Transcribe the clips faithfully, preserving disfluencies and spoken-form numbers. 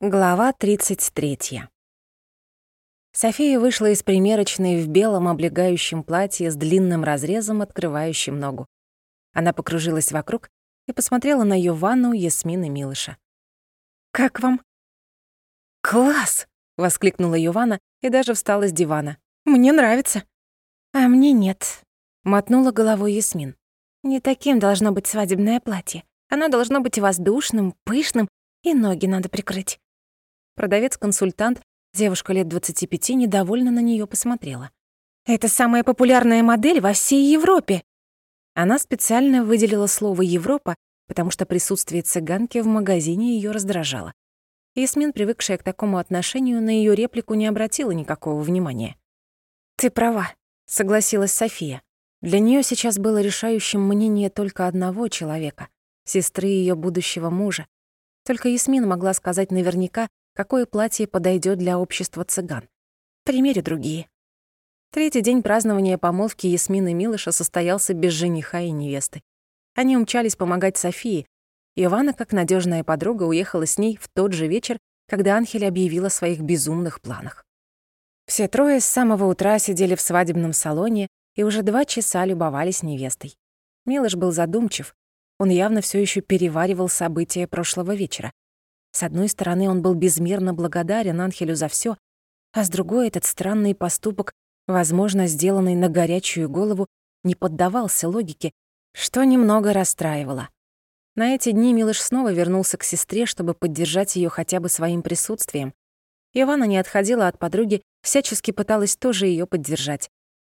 Глава тридцать третья. София вышла из примерочной в белом облегающем платье с длинным разрезом, открывающим ногу. Она покружилась вокруг и посмотрела на Йованну, Ясмин и Милыша. «Как вам?» «Класс!» — воскликнула Йованна и даже встала с дивана. «Мне нравится». «А мне нет», — мотнула головой Ясмин. «Не таким должно быть свадебное платье. Оно должно быть воздушным, пышным, и ноги надо прикрыть». Продавец-консультант, девушка лет двадцати пяти, недовольно на неё посмотрела. «Это самая популярная модель во всей Европе!» Она специально выделила слово «Европа», потому что присутствие цыганки в магазине её раздражало. Ясмин, привыкшая к такому отношению, на её реплику не обратила никакого внимания. «Ты права», — согласилась София. Для неё сейчас было решающим мнение только одного человека — сестры её будущего мужа. Только Ясмин могла сказать наверняка, какое платье подойдет для общества цыган. Примери другие. Третий день празднования помолвки Ясмины и Милыша состоялся без жениха и невесты. Они умчались помогать Софии. Йованна, как надежная подруга, уехала с ней в тот же вечер, когда Анхель объявила о своих безумных планах. Все трое с самого утра сидели в свадебном салоне и уже два часа любовались невестой. Милыш был задумчив. Он явно все еще переваривал события прошлого вечера. С одной стороны, он был безмерно благодарен Анхелю за все, а с другой, этот странный поступок, возможно, сделанный на горячую голову, не поддавался логике, что немного расстраивало. На эти дни Милыш снова вернулся к сестре, чтобы поддержать ее хотя бы своим присутствием. Йованна не отходила от подруги, всячески пыталась тоже ее поддержать.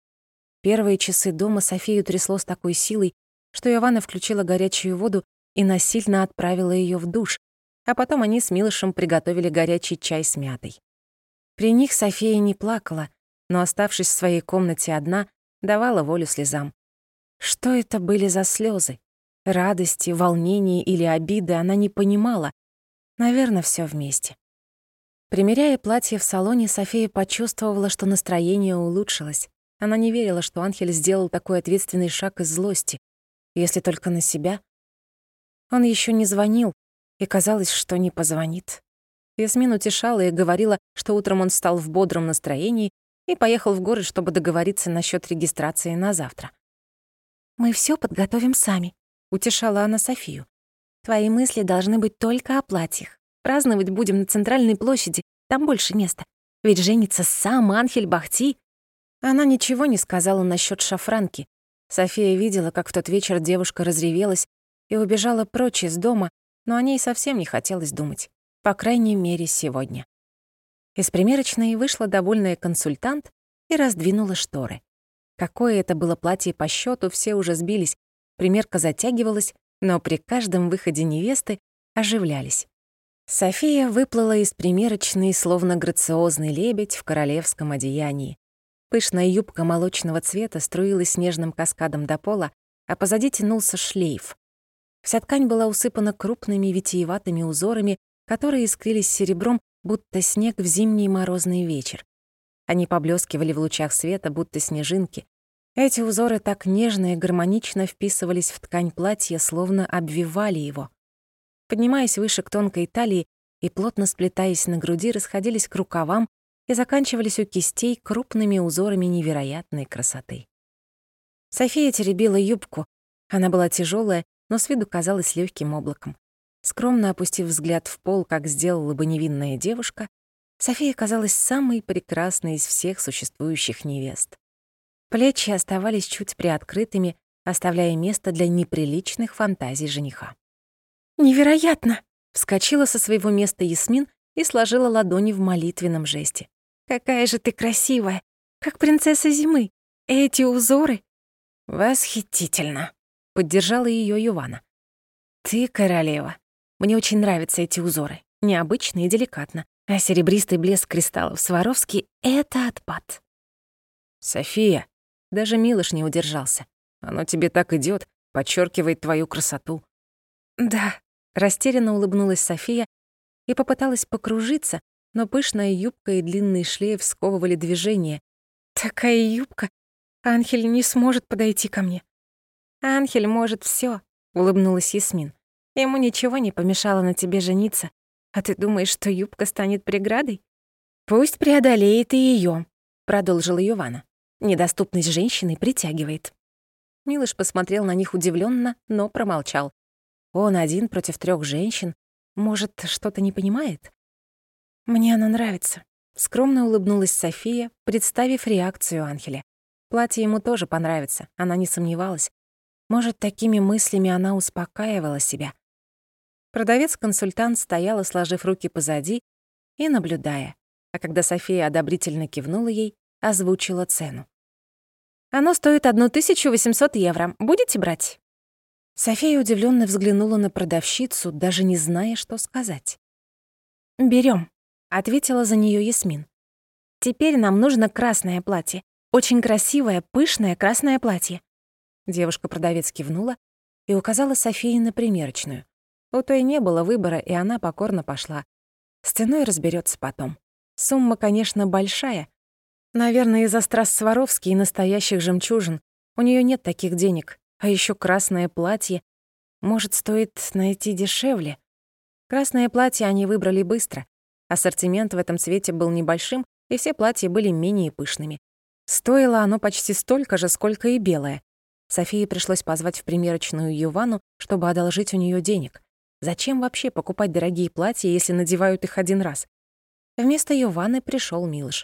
Первые часы дома Софию трясло с такой силой, что Йованна включила горячую воду и насильно отправила ее в душ, а потом они с Милышем приготовили горячий чай с мятой. При них София не плакала, но, оставшись в своей комнате одна, давала волю слезам. Что это были за слезы? Радости, волнения или обиды она не понимала. Наверное, все вместе. Примеряя платье в салоне, София почувствовала, что настроение улучшилось. Она не верила, что Анхель сделал такой ответственный шаг из злости, если только на себя. Он еще не звонил, и казалось, что не позвонит. Ясмин утешала и говорила, что утром он встал в бодром настроении и поехал в город, чтобы договориться насчет регистрации на завтра. «Мы все подготовим сами», — утешала она Софию. «Твои мысли должны быть только о платьях. Праздновать будем на центральной площади, там больше места. Ведь женится сам Анхель Бахти». Она ничего не сказала насчет шафранки. София видела, как в тот вечер девушка разревелась и убежала прочь из дома, но о ней совсем не хотелось думать. По крайней мере, сегодня. Из примерочной вышла довольная консультант и раздвинула шторы. Какое это было платье по счету, все уже сбились. Примерка затягивалась, но при каждом выходе невесты оживлялись. София выплыла из примерочной, словно грациозный лебедь в королевском одеянии. Пышная юбка молочного цвета струилась снежным каскадом до пола, а позади тянулся шлейф. Вся ткань была усыпана крупными витиеватыми узорами, которые искрились серебром, будто снег в зимний морозный вечер. Они поблескивали в лучах света, будто снежинки. Эти узоры так нежно и гармонично вписывались в ткань платья, словно обвивали его. Поднимаясь выше к тонкой талии и плотно сплетаясь на груди, расходились к рукавам и заканчивались у кистей крупными узорами невероятной красоты. София теребила юбку. Она была тяжелая, но с виду казалась легким облаком. Скромно опустив взгляд в пол, как сделала бы невинная девушка, София казалась самой прекрасной из всех существующих невест. Плечи оставались чуть приоткрытыми, оставляя место для неприличных фантазий жениха. «Невероятно!» — вскочила со своего места Ясмин и сложила ладони в молитвенном жесте. «Какая же ты красивая! Как принцесса зимы! Эти узоры!» «Восхитительно!» — поддержала её Йованна. «Ты королева. Мне очень нравятся эти узоры. Необычно и деликатно. А серебристый блеск кристаллов Сваровски — это отпад». «София!» — даже Милыш не удержался. «Оно тебе так идёт, подчеркивает твою красоту». «Да», — растерянно улыбнулась София и попыталась покружиться, но пышная юбка и длинный шлейф сковывали движение. «Такая юбка! Анхель не сможет подойти ко мне». «Анхель может всё», — улыбнулась Ясмин. «Ему ничего не помешало на тебе жениться. А ты думаешь, что юбка станет преградой? Пусть преодолеет и её, продолжила Йована. Недоступность женщины притягивает. Милош посмотрел на них удивлённо, но промолчал. Он один против трёх женщин. Может, что-то не понимает? Мне она нравится. Скромно улыбнулась София, представив реакцию Анхеля. Платье ему тоже понравится, она не сомневалась. Может, такими мыслями она успокаивала себя. Продавец-консультант стояла, сложив руки позади и наблюдая, а когда София одобрительно кивнула ей, озвучила цену. «Оно стоит тысячу восемьсот евро. Будете брать?» София удивлённо взглянула на продавщицу, даже не зная, что сказать. «Берём», — ответила за неё Ясмин. «Теперь нам нужно красное платье. Очень красивое, пышное красное платье». Девушка-продавец кивнула и указала Софии на примерочную. У той не было выбора, и она покорно пошла. С ценой разберётся потом. Сумма, конечно, большая. Наверное, из-за страз Сваровски и настоящих жемчужин. У неё нет таких денег. А ещё красное платье. Может, стоит найти дешевле? Красное платье они выбрали быстро. Ассортимент в этом цвете был небольшим, и все платья были менее пышными. Стоило оно почти столько же, сколько и белое. Софии пришлось позвать в примерочную Йовану, чтобы одолжить у неё денег. Зачем вообще покупать дорогие платья, если надевают их один раз? Вместо Йованы пришёл Милош.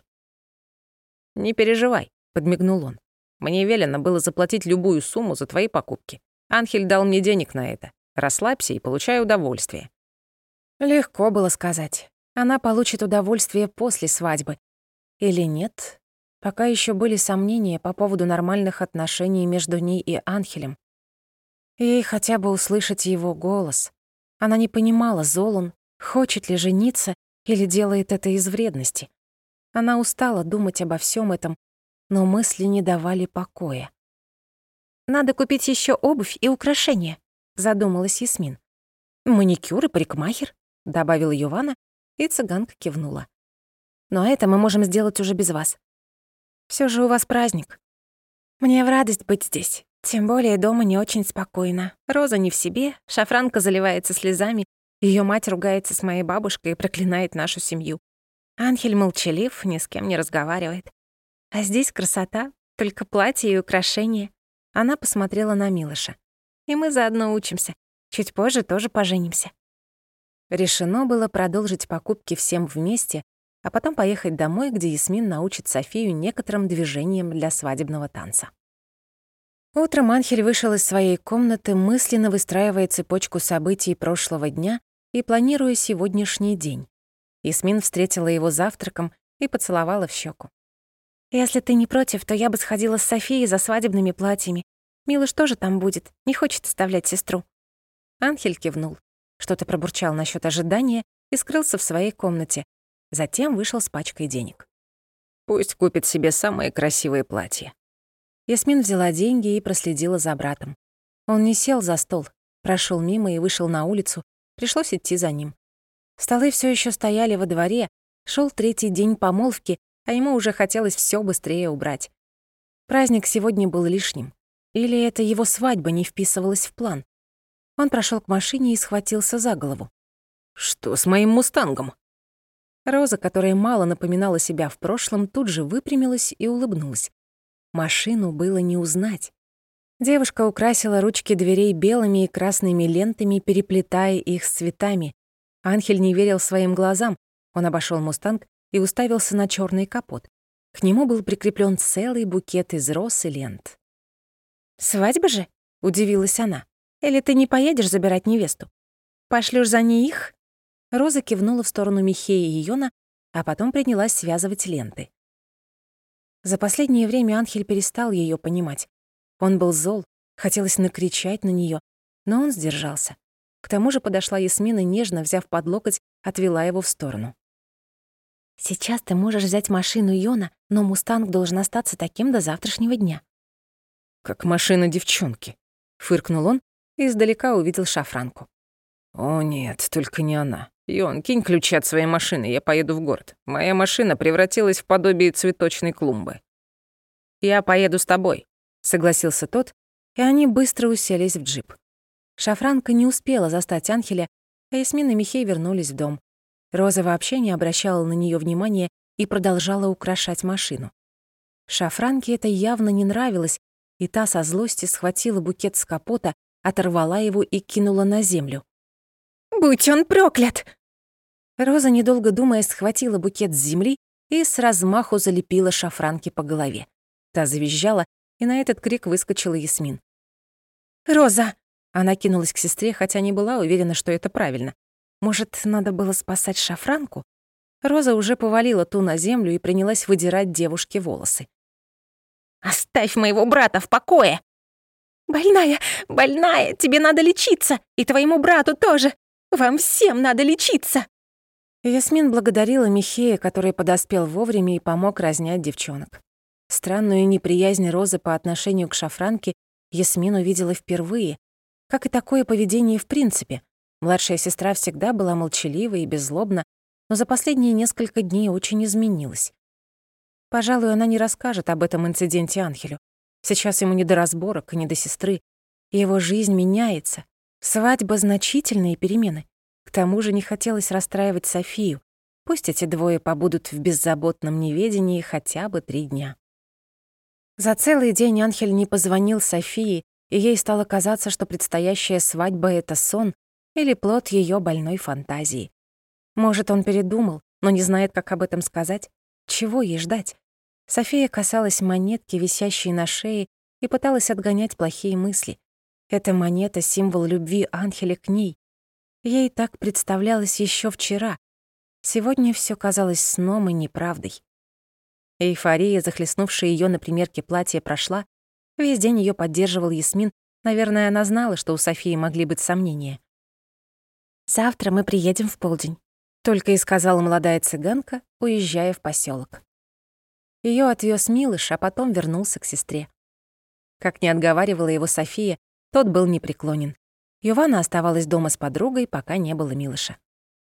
«Не переживай», — подмигнул он. «Мне велено было заплатить любую сумму за твои покупки. Анхель дал мне денег на это. Расслабься и получай удовольствие». Легко было сказать. Она получит удовольствие после свадьбы. Или нет? Пока ещё были сомнения по поводу нормальных отношений между ней и Анхелем. Ей хотя бы услышать его голос. Она не понимала, зол он, хочет ли жениться или делает это из вредности. Она устала думать обо всём этом, но мысли не давали покоя. «Надо купить ещё обувь и украшения», — задумалась Ясмин. «Маникюр и парикмахер», — добавила Йована, и цыганка кивнула. «Но это мы можем сделать уже без вас. Всё же у вас праздник. Мне в радость быть здесь, тем более дома не очень спокойно. Роза не в себе, Шафранка заливается слезами, её мать ругается с моей бабушкой и проклинает нашу семью. Анхель молчалив, ни с кем не разговаривает. А здесь красота, только платье и украшения». Она посмотрела на Милоша. «И мы заодно учимся. Чуть позже тоже поженимся». Решено было продолжить покупки всем вместе, а потом поехать домой, где Ясмин научит Софию некоторым движениям для свадебного танца. Утром Анхель вышел из своей комнаты, мысленно выстраивая цепочку событий прошлого дня и планируя сегодняшний день. Ясмин встретила его завтраком и поцеловала в щеку. «Если ты не против, то я бы сходила с Софией за свадебными платьями. Милош тоже там будет, не хочет оставлять сестру». Анхель кивнул, что-то пробурчал насчет ожидания и скрылся в своей комнате. Затем вышел с пачкой денег. «Пусть купит себе самые красивые платья». Ясмин взяла деньги и проследила за братом. Он не сел за стол, прошел мимо и вышел на улицу, пришлось идти за ним. Столы все еще стояли во дворе, шел третий день помолвки, а ему уже хотелось все быстрее убрать. Праздник сегодня был лишним. Или это его свадьба не вписывалась в план? Он прошел к машине и схватился за голову. «Что с моим мустангом?» Роза, которая мало напоминала себя в прошлом, тут же выпрямилась и улыбнулась. Машину было не узнать. Девушка украсила ручки дверей белыми и красными лентами, переплетая их с цветами. Анхель не верил своим глазам. Он обошел «Мустанг» и уставился на черный капот. К нему был прикреплен целый букет из роз и лент. «Свадьба же?» — удивилась она. «Или ты не поедешь забирать невесту? Пошлёшь за ней их?» Роза кивнула в сторону Михея и Йона, а потом принялась связывать ленты. За последнее время Анхель перестал её понимать. Он был зол, хотелось накричать на неё, но он сдержался. К тому же подошла Ясмин и, нежно взяв под локоть, отвела его в сторону. «Сейчас ты можешь взять машину Йона, но «Мустанг» должен остаться таким до завтрашнего дня». «Как машина девчонки», — фыркнул он и издалека увидел Шафранку. «О нет, только не она. Йон, кинь ключи от своей машины, я поеду в город. Моя машина превратилась в подобие цветочной клумбы». «Я поеду с тобой», — согласился тот, и они быстро уселись в джип. Шафранка не успела застать Анхеля, а Ясмин и Михей вернулись в дом. Роза вообще не обращала на нее внимания и продолжала украшать машину. Шафранке это явно не нравилось, и та со злости схватила букет с капота, оторвала его и кинула на землю. «Будь он проклят!» Роза, недолго думая, схватила букет с земли и с размаху залепила Шафранке по голове. Та завизжала, и на этот крик выскочила Ясмин. «Роза!» Она кинулась к сестре, хотя не была уверена, что это правильно. Может, надо было спасать Шафранку? Роза уже повалила ту на землю и принялась выдирать девушке волосы. «Оставь моего брата в покое!» «Больная, больная, тебе надо лечиться, и твоему брату тоже. Вам всем надо лечиться!» Ясмин благодарила Михея, который подоспел вовремя и помог разнять девчонок. Странную неприязнь Розы по отношению к Шафранке Ясмин увидела впервые, как и такое поведение в принципе. Младшая сестра всегда была молчалива и беззлобна, но за последние несколько дней очень изменилась. Пожалуй, она не расскажет об этом инциденте Анхелю. Сейчас ему не до разборок и не до сестры. Его жизнь меняется. Свадьба — значительные перемены. К тому же не хотелось расстраивать Софию. Пусть эти двое побудут в беззаботном неведении хотя бы три дня. За целый день Анхель не позвонил Софии, и ей стало казаться, что предстоящая свадьба — это сон или плод ее больной фантазии. Может, он передумал, но не знает, как об этом сказать. Чего ей ждать? София касалась монетки, висящей на шее, и пыталась отгонять плохие мысли. Эта монета — символ любви Анхеля к ней. Ей так представлялось еще вчера. Сегодня все казалось сном и неправдой. Эйфория, захлестнувшая ее на примерке платья, прошла. Весь день ее поддерживал Ясмин. Наверное, она знала, что у Софии могли быть сомнения. «Завтра мы приедем в полдень», — только и сказала молодая цыганка, уезжая в поселок. Ее отвез Милыш, а потом вернулся к сестре. Как ни отговаривала его София, тот был непреклонен. Йована оставалась дома с подругой, пока не было Милыша.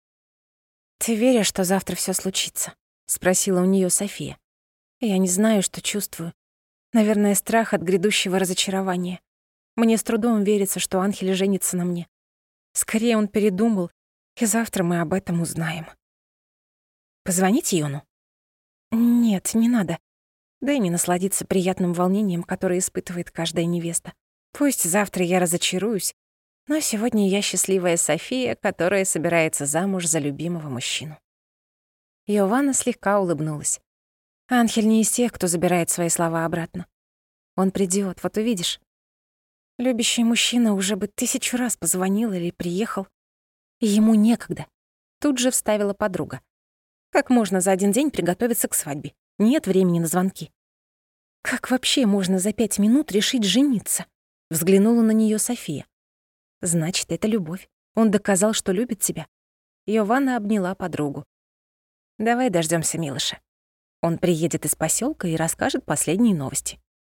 «Ты веришь, что завтра все случится?» — спросила у нее София. «Я не знаю, что чувствую. Наверное, страх от грядущего разочарования. Мне с трудом верится, что Анхель женится на мне. Скорее он передумал, и завтра мы об этом узнаем». «Позвонить Йону?» «Нет, не надо. Дай мне насладиться приятным волнением, которое испытывает каждая невеста. Пусть завтра я разочаруюсь, но сегодня я счастливая София, которая собирается замуж за любимого мужчину». Йована слегка улыбнулась. Анхель не из тех, кто забирает свои слова обратно. Он придёт, вот увидишь. Любящий мужчина уже бы тысячу раз позвонил или приехал. И ему некогда. Тут же вставила подруга. Как можно за один день приготовиться к свадьбе? Нет времени на звонки. Как вообще можно за пять минут решить жениться? Взглянула на неё София. Значит, это любовь. Он доказал, что любит тебя. Йована обняла подругу. Давай дождёмся Милыша. Он приедет из посёлка и расскажет последние новости.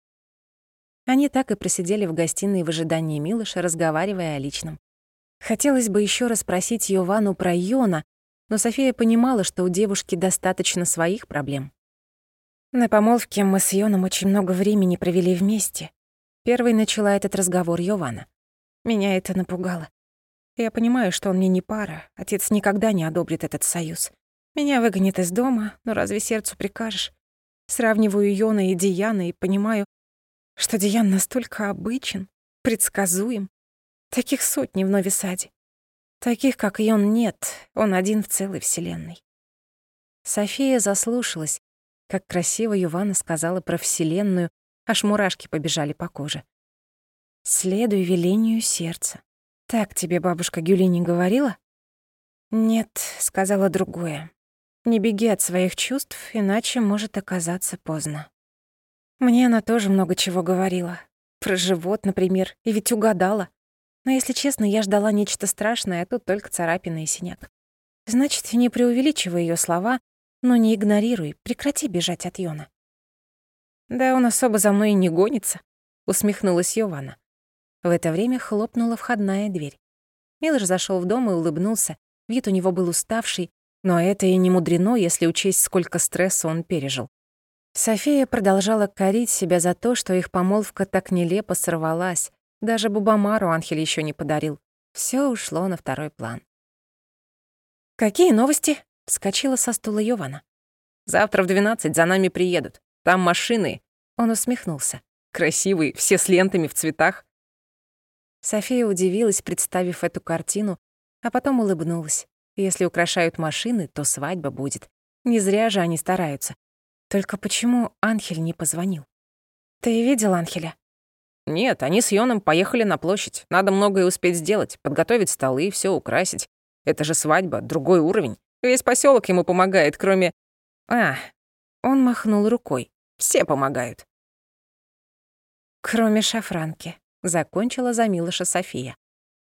Они так и просидели в гостиной в ожидании Милыша, разговаривая о личном. Хотелось бы ещё расспросить Йовану про Йона, но София понимала, что у девушки достаточно своих проблем. На помолвке мы с Йоном очень много времени провели вместе. Первой начала этот разговор Йована. Меня это напугало. Я понимаю, что он мне не пара, отец никогда не одобрит этот союз. Меня выгонят из дома, но разве сердцу прикажешь? Сравниваю Йона и Диана и понимаю, что Диан настолько обычен, предсказуем. Таких сотни в Нови-Саде. Таких, как Йон, нет, он один в целой вселенной. София заслушалась, как красиво Йована сказала про вселенную, аж мурашки побежали по коже. «Следуй велению сердца». Так тебе бабушка Гюли не говорила? Нет, сказала другое. Не беги от своих чувств, иначе может оказаться поздно. Мне она тоже много чего говорила. Про живот, например, и ведь угадала. Но, если честно, я ждала нечто страшное, а тут только царапина и синяк. Значит, не преувеличивай её слова, но не игнорируй, прекрати бежать от Йона. «Да он особо за мной и не гонится», — усмехнулась Йована. В это время хлопнула входная дверь. Милош зашёл в дом и улыбнулся. Вид у него был уставший, но это и не мудрено, если учесть, сколько стресса он пережил. София продолжала корить себя за то, что их помолвка так нелепо сорвалась. Даже Бубамару Анхель ещё не подарил. Всё ушло на второй план. «Какие новости?» — вскочила со стула Йована. «Завтра в двенадцать за нами приедут. Там машины». Он усмехнулся. «Красивые, все с лентами в цветах». София удивилась, представив эту картину, а потом улыбнулась. Если украшают машины, то свадьба будет. Не зря же они стараются. Только почему Анхель не позвонил? «Ты видел Анхеля?» «Нет, они с Йоном поехали на площадь. Надо многое успеть сделать, подготовить столы, все украсить. Это же свадьба, другой уровень. Весь поселок ему помогает, кроме... А, он махнул рукой. Все помогают. Кроме шафранки, закончила за Милоша София.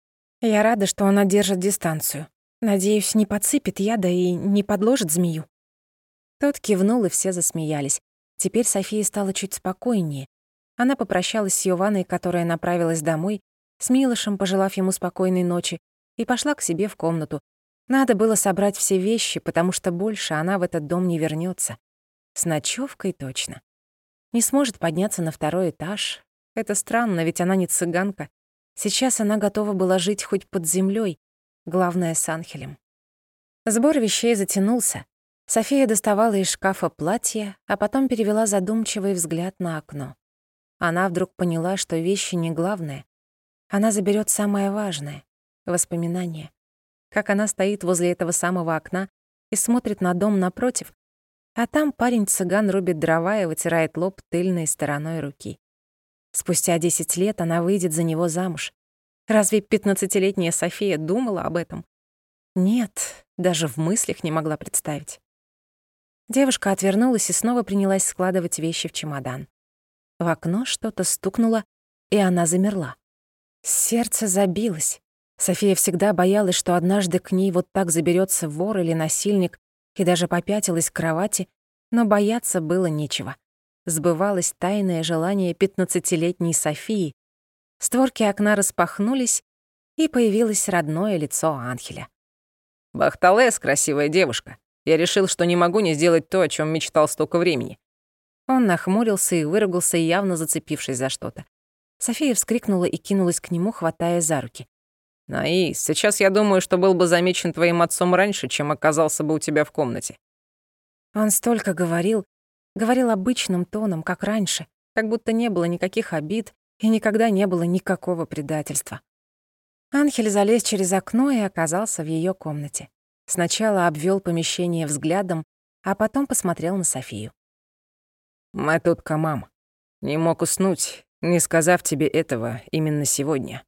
Я рада, что она держит дистанцию. Надеюсь, не подсыпет яда и не подложит змею. Тот кивнул, и все засмеялись. Теперь София стала чуть спокойнее. Она попрощалась с Йованой, которая направилась домой, с Милошем, пожелав ему спокойной ночи, и пошла к себе в комнату. Надо было собрать все вещи, потому что больше она в этот дом не вернется. С ночевкой точно. Не сможет подняться на второй этаж. Это странно, ведь она не цыганка. Сейчас она готова была жить хоть под землей, главное, с Анхелем. Сбор вещей затянулся. София доставала из шкафа платье, а потом перевела задумчивый взгляд на окно. Она вдруг поняла, что вещи не главное. Она заберет самое важное — воспоминания. Как она стоит возле этого самого окна и смотрит на дом напротив, а там парень-цыган рубит дрова и вытирает лоб тыльной стороной руки. Спустя десять лет она выйдет за него замуж. Разве пятнадцатилетняя София думала об этом? Нет, даже в мыслях не могла представить. Девушка отвернулась и снова принялась складывать вещи в чемодан. В окно что-то стукнуло, и она замерла. Сердце забилось. София всегда боялась, что однажды к ней вот так заберется вор или насильник, и даже попятилась к кровати, но бояться было нечего. Сбывалось тайное желание пятнадцатилетней Софии. Створки окна распахнулись, и появилось родное лицо Анхеля. «Бахталес, красивая девушка. Я решил, что не могу не сделать то, о чем мечтал столько времени». Он нахмурился и выругался, явно зацепившись за что-то. София вскрикнула и кинулась к нему, хватая за руки. «Наис, сейчас я думаю, что был бы замечен твоим отцом раньше, чем оказался бы у тебя в комнате». Он столько говорил, говорил обычным тоном, как раньше, как будто не было никаких обид и никогда не было никакого предательства. Анхель залез через окно и оказался в ее комнате. Сначала обвел помещение взглядом, а потом посмотрел на Софию. «Мы тут, Камам. Не мог уснуть, не сказав тебе этого именно сегодня».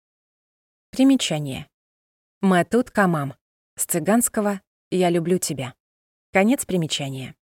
Примечание. «Мы тут, Камам». С цыганского «Я люблю тебя». Конец примечания.